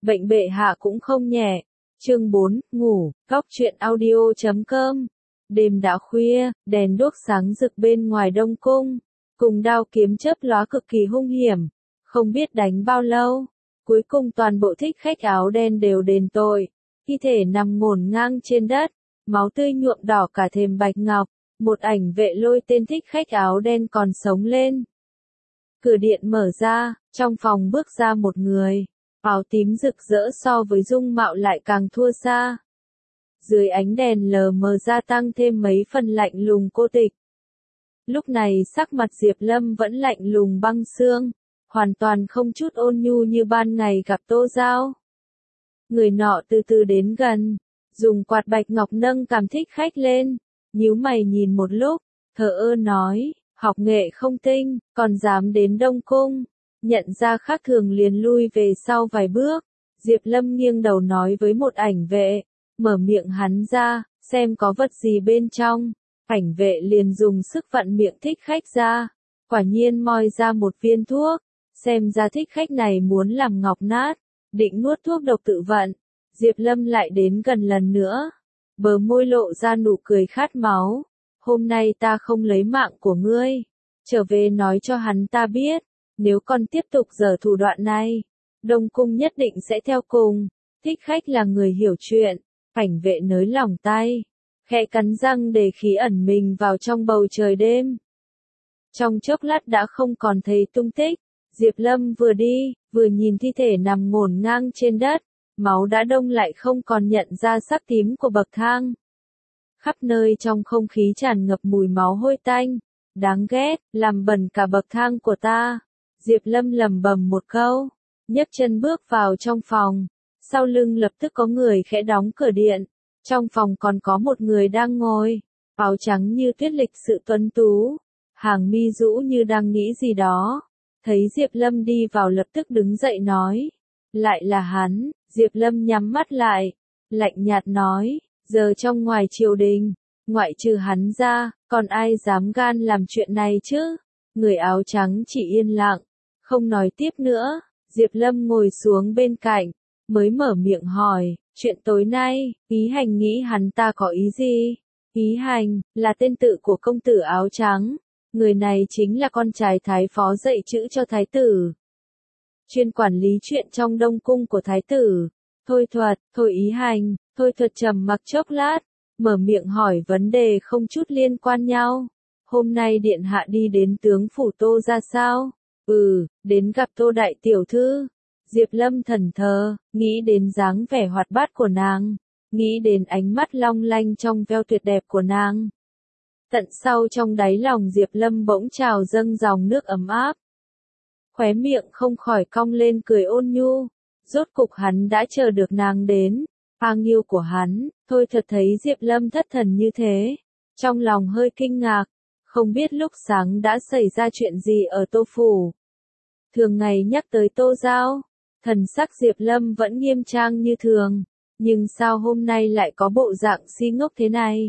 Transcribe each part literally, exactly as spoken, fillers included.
Bệnh bệ hạ cũng không nhẹ. Chương bốn, ngủ, góc truyện audio chấm com. Đêm đã khuya, đèn đuốc sáng rực bên ngoài Đông Cung, cùng đao kiếm chớp lóa cực kỳ hung hiểm. Không biết đánh bao lâu, cuối cùng toàn bộ thích khách áo đen đều đền tội. Thi thể nằm ngổn ngang trên đất, máu tươi nhuộm đỏ cả thềm bạch ngọc. Một ảnh vệ lôi tên thích khách áo đen còn sống lên. Cửa điện mở ra, trong phòng bước ra một người. Áo tím rực rỡ so với dung mạo lại càng thua xa. Dưới ánh đèn lờ mờ gia tăng thêm mấy phần lạnh lùng cô tịch. Lúc này sắc mặt Diệp Lâm vẫn lạnh lùng băng xương, hoàn toàn không chút ôn nhu như ban ngày gặp Tô Giao. Người nọ từ từ đến gần, dùng quạt bạch ngọc nâng cảm thích khách lên, nhíu mày nhìn một lúc, thờ ơ nói, học nghệ không tinh, còn dám đến Đông Cung. Nhận ra khác thường liền lui về sau vài bước, Diệp Lâm nghiêng đầu nói với một ảnh vệ, mở miệng hắn ra, xem có vật gì bên trong. Ảnh vệ liền dùng sức vặn miệng thích khách ra, quả nhiên moi ra một viên thuốc, xem ra thích khách này muốn làm ngọc nát, định nuốt thuốc độc tự vận. Diệp Lâm lại đến gần lần nữa, bờ môi lộ ra nụ cười khát máu, hôm nay ta không lấy mạng của ngươi, trở về nói cho hắn ta biết. Nếu con tiếp tục giở thủ đoạn này, Đông Cung nhất định sẽ theo cùng. Thích khách là người hiểu chuyện, ảnh vệ nới lỏng tay, khẽ cắn răng để khí ẩn mình vào trong bầu trời đêm. Trong chốc lát đã không còn thấy tung tích, Diệp Lâm vừa đi, vừa nhìn thi thể nằm ngổn ngang trên đất, máu đã đông lại không còn nhận ra sắc tím của bậc thang. Khắp nơi trong không khí tràn ngập mùi máu hôi tanh, đáng ghét, làm bẩn cả bậc thang của ta. Diệp Lâm lẩm bẩm một câu, nhấc chân bước vào trong phòng, sau lưng lập tức có người khẽ đóng cửa điện, trong phòng còn có một người đang ngồi, áo trắng như tuyết lịch sự tuấn tú, hàng mi rũ như đang nghĩ gì đó, thấy Diệp Lâm đi vào lập tức đứng dậy nói, lại là hắn. Diệp Lâm nhắm mắt lại, lạnh nhạt nói, giờ trong ngoài triều đình, ngoại trừ hắn ra, còn ai dám gan làm chuyện này chứ? Người áo trắng chỉ yên lặng, không nói tiếp nữa. Diệp Lâm ngồi xuống bên cạnh, mới mở miệng hỏi, chuyện tối nay, Ý Hành nghĩ hắn ta có ý gì? Ý Hành, là tên tự của công tử áo trắng, người này chính là con trai thái phó dạy chữ cho thái tử, chuyên quản lý chuyện trong Đông Cung của thái tử. Thôi Thuật, Thôi Ý Hành. Thôi Thuật trầm mặc chốc lát, mở miệng hỏi vấn đề không chút liên quan nhau. Hôm nay điện hạ đi đến tướng phủ Tô ra sao? Ừ, đến gặp Tô đại tiểu thư. Diệp Lâm thần thờ, nghĩ đến dáng vẻ hoạt bát của nàng, nghĩ đến ánh mắt long lanh trong veo tuyệt đẹp của nàng. Tận sâu trong đáy lòng Diệp Lâm bỗng trào dâng dòng nước ấm áp. Khóe miệng không khỏi cong lên cười ôn nhu, rốt cục hắn đã chờ được nàng đến. Ang yêu của hắn. Thôi Thật thấy Diệp Lâm thất thần như thế, trong lòng hơi kinh ngạc, không biết lúc sáng đã xảy ra chuyện gì ở Tô phủ. Thường ngày nhắc tới Tô Giao, thần sắc Diệp Lâm vẫn nghiêm trang như thường, nhưng sao hôm nay lại có bộ dạng si ngốc thế này?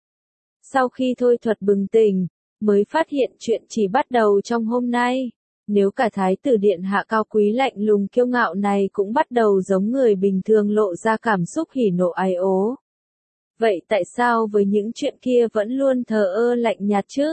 Sau khi Thôi Thuật bừng tỉnh, mới phát hiện chuyện chỉ bắt đầu trong hôm nay. Nếu cả thái tử điện hạ cao quý lạnh lùng kiêu ngạo này cũng bắt đầu giống người bình thường lộ ra cảm xúc hỉ nộ ái ố, vậy tại sao với những chuyện kia vẫn luôn thờ ơ lạnh nhạt chứ?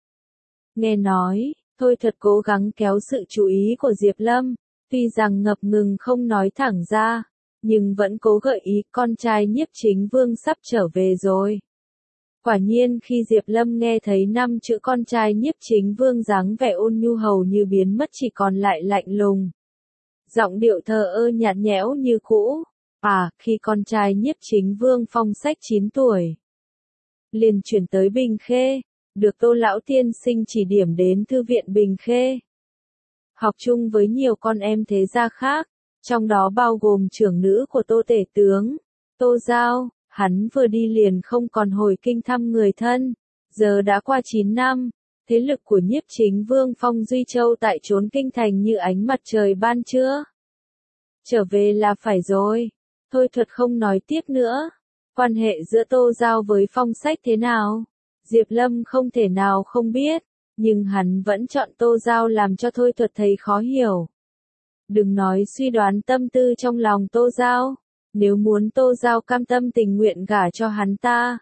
Nghe nói, Thôi Thuật cố gắng kéo sự chú ý của Diệp Lâm, tuy rằng ngập ngừng không nói thẳng ra, nhưng vẫn cố gợi ý con trai Nhiếp Chính Vương sắp trở về rồi. Quả nhiên khi Diệp Lâm nghe thấy năm chữ con trai Nhiếp Chính Vương dáng vẻ ôn nhu hầu như biến mất chỉ còn lại lạnh lùng. Giọng điệu thờ ơ nhạt nhẽo như cũ. À, khi con trai Nhiếp Chính Vương Phong Sách chín tuổi, liền chuyển tới Bình Khê, được Tô lão tiên sinh chỉ điểm đến thư viện Bình Khê. Học chung với nhiều con em thế gia khác, trong đó bao gồm trưởng nữ của Tô tể tướng, Tô Giao. Hắn vừa đi liền không còn hồi kinh thăm người thân, giờ đã qua chín năm, thế lực của Nhiếp Chính Vương Phong Duy Châu tại trốn kinh thành như ánh mặt trời ban trưa. Trở về là phải rồi. Thôi Thuật không nói tiếp nữa. Quan hệ giữa Tô Giao với Phong Sách thế nào? Diệp Lâm không thể nào không biết, nhưng hắn vẫn chọn Tô Giao làm cho Thôi Thuật thấy khó hiểu. Đừng nói suy đoán tâm tư trong lòng Tô Giao. Nếu muốn Tô Giao cam tâm tình nguyện gả cho hắn ta,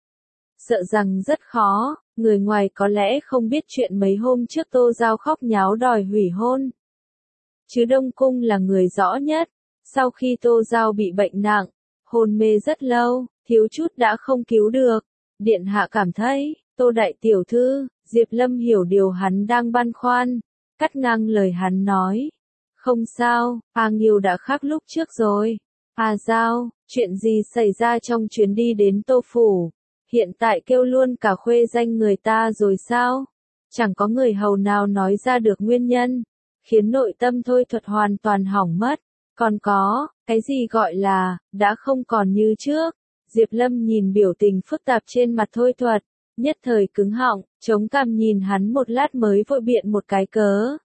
sợ rằng rất khó, người ngoài có lẽ không biết chuyện mấy hôm trước Tô Giao khóc nháo đòi hủy hôn. Chứ Đông Cung là người rõ nhất, sau khi Tô Giao bị bệnh nặng, hôn mê rất lâu, thiếu chút đã không cứu được. Điện hạ cảm thấy, Tô đại tiểu thư, Diệp Lâm hiểu điều hắn đang băn khoăn, cắt ngang lời hắn nói. Không sao, A Nghiêu đã khác lúc trước rồi. A Giao, chuyện gì xảy ra trong chuyến đi đến Tô Phủ? Hiện tại kêu luôn cả khuê danh người ta rồi sao? Chẳng có người hầu nào nói ra được nguyên nhân, khiến nội tâm Thôi Thuật hoàn toàn hỏng mất. Còn có, cái gì gọi là, đã không còn như trước. Diệp Lâm nhìn biểu tình phức tạp trên mặt Thôi Thuật, nhất thời cứng họng, chống cằm nhìn hắn một lát mới vội biện một cái cớ.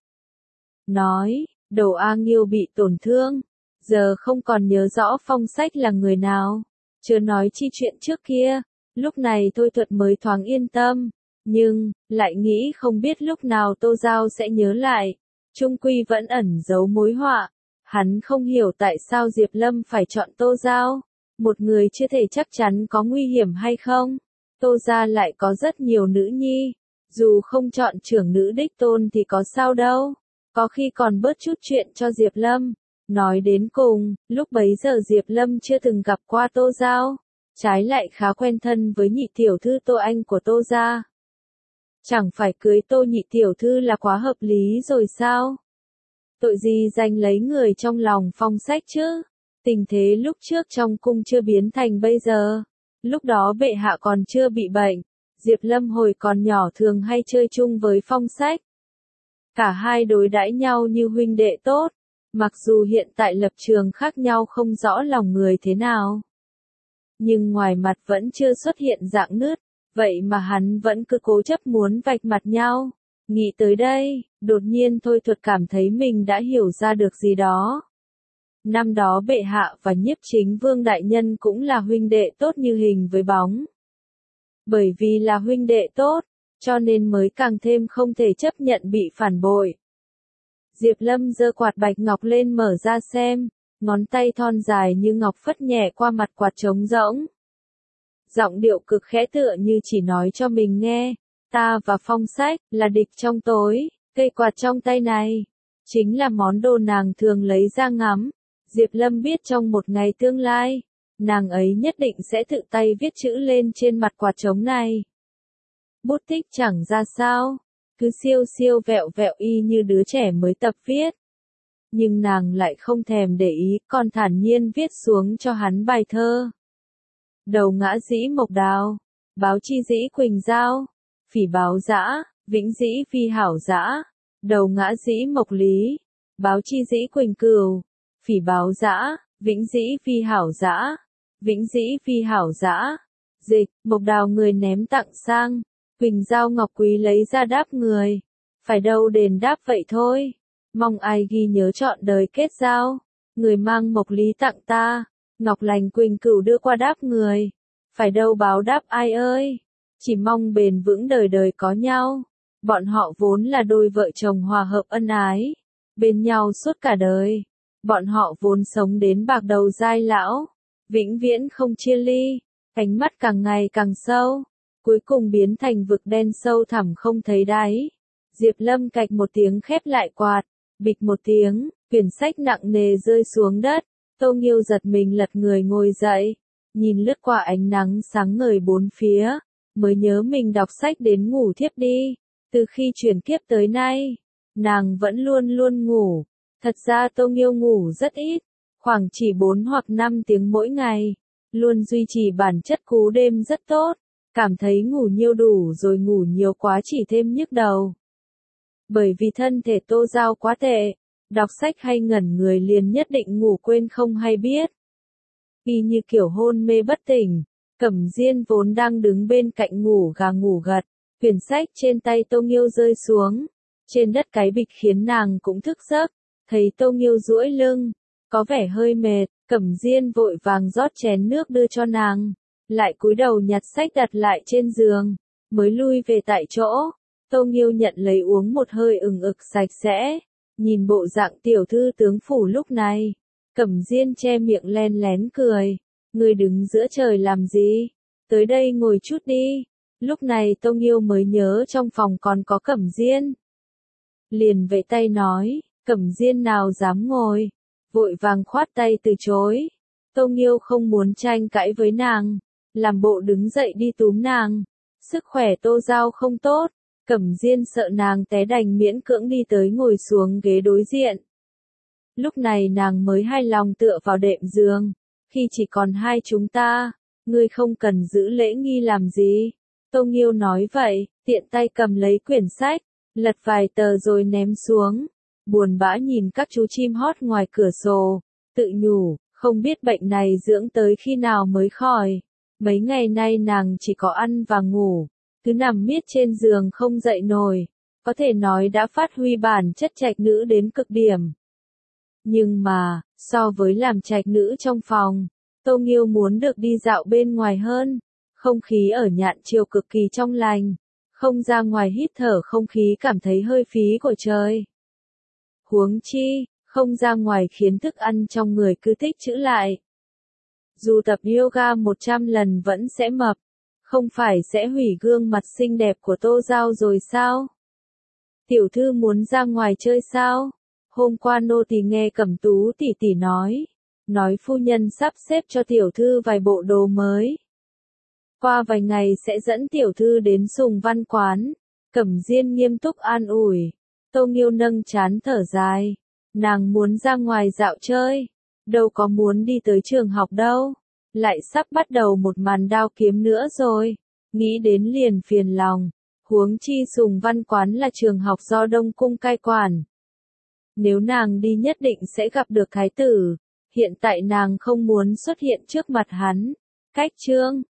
Nói, đầu A Nghiêu bị tổn thương, giờ không còn nhớ rõ Phong Sách là người nào. Chưa nói chi chuyện trước kia, lúc này Thôi Thuật mới thoáng yên tâm, nhưng, lại nghĩ không biết lúc nào Tô Giao sẽ nhớ lại. Trung quy vẫn ẩn giấu mối họa. Hắn không hiểu tại sao Diệp Lâm phải chọn Tô Giao, một người chưa thể chắc chắn có nguy hiểm hay không. Tô gia lại có rất nhiều nữ nhi, dù không chọn trưởng nữ đích tôn thì có sao đâu, có khi còn bớt chút chuyện cho Diệp Lâm. Nói đến cùng, lúc bấy giờ Diệp Lâm chưa từng gặp qua Tô Giao, trái lại khá quen thân với nhị tiểu thư Tô Anh của Tô gia. Chẳng phải cưới Tô nhị tiểu thư là quá hợp lý rồi sao? Tội gì giành lấy người trong lòng Phong Sách chứ? Tình thế lúc trước trong cung chưa biến thành bây giờ. Lúc đó bệ hạ còn chưa bị bệnh, Diệp Lâm hồi còn nhỏ thường hay chơi chung với Phong Sách. Cả hai đối đãi nhau như huynh đệ tốt, mặc dù hiện tại lập trường khác nhau không rõ lòng người thế nào. Nhưng ngoài mặt vẫn chưa xuất hiện rạn nứt, vậy mà hắn vẫn cứ cố chấp muốn vạch mặt nhau. Nghĩ tới đây, đột nhiên Thôi Thuật cảm thấy mình đã hiểu ra được gì đó. Năm đó bệ hạ và Nhiếp Chính Vương đại nhân cũng là huynh đệ tốt như hình với bóng. Bởi vì là huynh đệ tốt, cho nên mới càng thêm không thể chấp nhận bị phản bội. Diệp Lâm giơ quạt bạch ngọc lên mở ra xem, ngón tay thon dài như ngọc phất nhẹ qua mặt quạt trống rỗng. Giọng điệu cực khẽ tựa như chỉ nói cho mình nghe, ta và Phong Sách là địch trong tối, cây quạt trong tay này chính là món đồ nàng thường lấy ra ngắm. Diệp Lâm biết trong một ngày tương lai, nàng ấy nhất định sẽ tự tay viết chữ lên trên mặt quạt trống này. Bút tích chẳng ra sao, cứ siêu siêu vẹo vẹo y như đứa trẻ mới tập viết. Nhưng nàng lại không thèm để ý, còn thản nhiên viết xuống cho hắn bài thơ. Đầu ngã dĩ mộc đào, báo chi dĩ quỳnh giao, phỉ báo dã, vĩnh dĩ phi hảo dã, đầu ngã dĩ mộc lý, báo chi dĩ quỳnh cừu, phỉ báo dã, vĩnh dĩ phi hảo dã, vĩnh dĩ phi hảo dã. Dịch, mộc đào người ném tặng sang, quỳnh giao ngọc quý lấy ra đáp người. Phải đâu đền đáp vậy thôi. Mong ai ghi nhớ trọn đời kết giao. Người mang mộc lý tặng ta, ngọc lành quỳnh cửu đưa qua đáp người. Phải đâu báo đáp ai ơi. Chỉ mong bền vững đời đời có nhau. Bọn họ vốn là đôi vợ chồng hòa hợp ân ái, bên nhau suốt cả đời. Bọn họ vốn sống đến bạc đầu giai lão, vĩnh viễn không chia ly. Ánh mắt càng ngày càng sâu, cuối cùng biến thành vực đen sâu thẳm không thấy đáy. Diệp Lâm cạch một tiếng khép lại quạt, bịch một tiếng, quyển sách nặng nề rơi xuống đất. Tô Nghiêu giật mình lật người ngồi dậy, nhìn lướt qua ánh nắng sáng ngời bốn phía, mới nhớ mình đọc sách đến ngủ thiếp đi. Từ khi chuyển kiếp tới nay, nàng vẫn luôn luôn ngủ. Thật ra Tô Nghiêu ngủ rất ít, khoảng chỉ bốn hoặc năm tiếng mỗi ngày, luôn duy trì bản chất cú đêm rất tốt, cảm thấy ngủ nhiều đủ rồi ngủ nhiều quá chỉ thêm nhức đầu. Bởi vì thân thể Tô Giao quá tệ, đọc sách hay ngẩn người liền nhất định ngủ quên không hay biết. Y như kiểu hôn mê bất tỉnh, Cẩm Diên vốn đang đứng bên cạnh ngủ gà ngủ gật, quyển sách trên tay Tô Nghiêu rơi xuống, trên đất cái bịch khiến nàng cũng thức giấc. Thấy Tô Nghiêu duỗi lưng, có vẻ hơi mệt, Cẩm Diên vội vàng rót chén nước đưa cho nàng, lại cúi đầu nhặt sách đặt lại trên giường, mới lui về tại chỗ. Tô Nghiêu nhận lấy uống một hơi ừng ực sạch sẽ, Nhìn bộ dạng tiểu thư tướng phủ lúc này, Cẩm Diên che miệng len lén cười. Ngươi đứng giữa trời làm gì? Tới đây ngồi chút đi. Lúc này Tông Yêu mới nhớ trong phòng còn có Cẩm Diên. Liền vẫy tay nói, Cẩm Diên nào dám ngồi. Vội vàng khoát tay từ chối. Tông Yêu không muốn tranh cãi với nàng. Làm bộ đứng dậy đi túm nàng. Sức khỏe Tô Giao không tốt. Cẩm Diên sợ nàng té đành miễn cưỡng đi tới ngồi xuống ghế đối diện. Lúc này nàng mới hài lòng tựa vào đệm giường. Khi chỉ còn hai chúng ta, ngươi không cần giữ lễ nghi làm gì. Tông Yêu nói vậy, tiện tay cầm lấy quyển sách, lật vài tờ rồi ném xuống. Buồn bã nhìn các chú chim hót ngoài cửa sổ, tự nhủ, không biết bệnh này dưỡng tới khi nào mới khỏi. Mấy ngày nay nàng chỉ có ăn và ngủ, cứ nằm miết trên giường không dậy nổi, có thể nói đã phát huy bản chất trạch nữ đến cực điểm. Nhưng mà, so với làm trạch nữ trong phòng, Tông Yêu muốn được đi dạo bên ngoài hơn. Không khí ở Nhạn Triều cực kỳ trong lành, không ra ngoài hít thở không khí cảm thấy hơi phí của trời. Huống chi, không ra ngoài khiến thức ăn trong người cứ tích trữ lại. Dù tập yoga một trăm lần vẫn sẽ mập, không phải sẽ hủy gương mặt xinh đẹp của Tô Giao rồi sao? Tiểu thư muốn ra ngoài chơi sao? Hôm qua nô tỳ nghe Cẩm Tú tỷ tỷ nói, nói phu nhân sắp xếp cho tiểu thư vài bộ đồ mới. Qua vài ngày sẽ dẫn tiểu thư đến Sùng Văn quán. Cẩm Diên nghiêm túc an ủi. Tông Yêu nâng trán thở dài. Nàng muốn ra ngoài dạo chơi, đâu có muốn đi tới trường học đâu. Lại sắp bắt đầu một màn đao kiếm nữa rồi. Nghĩ đến liền phiền lòng. Huống chi Sùng Văn quán là trường học do Đông Cung cai quản. Nếu nàng đi nhất định sẽ gặp được thái tử. Hiện tại nàng không muốn xuất hiện trước mặt hắn. Cách chương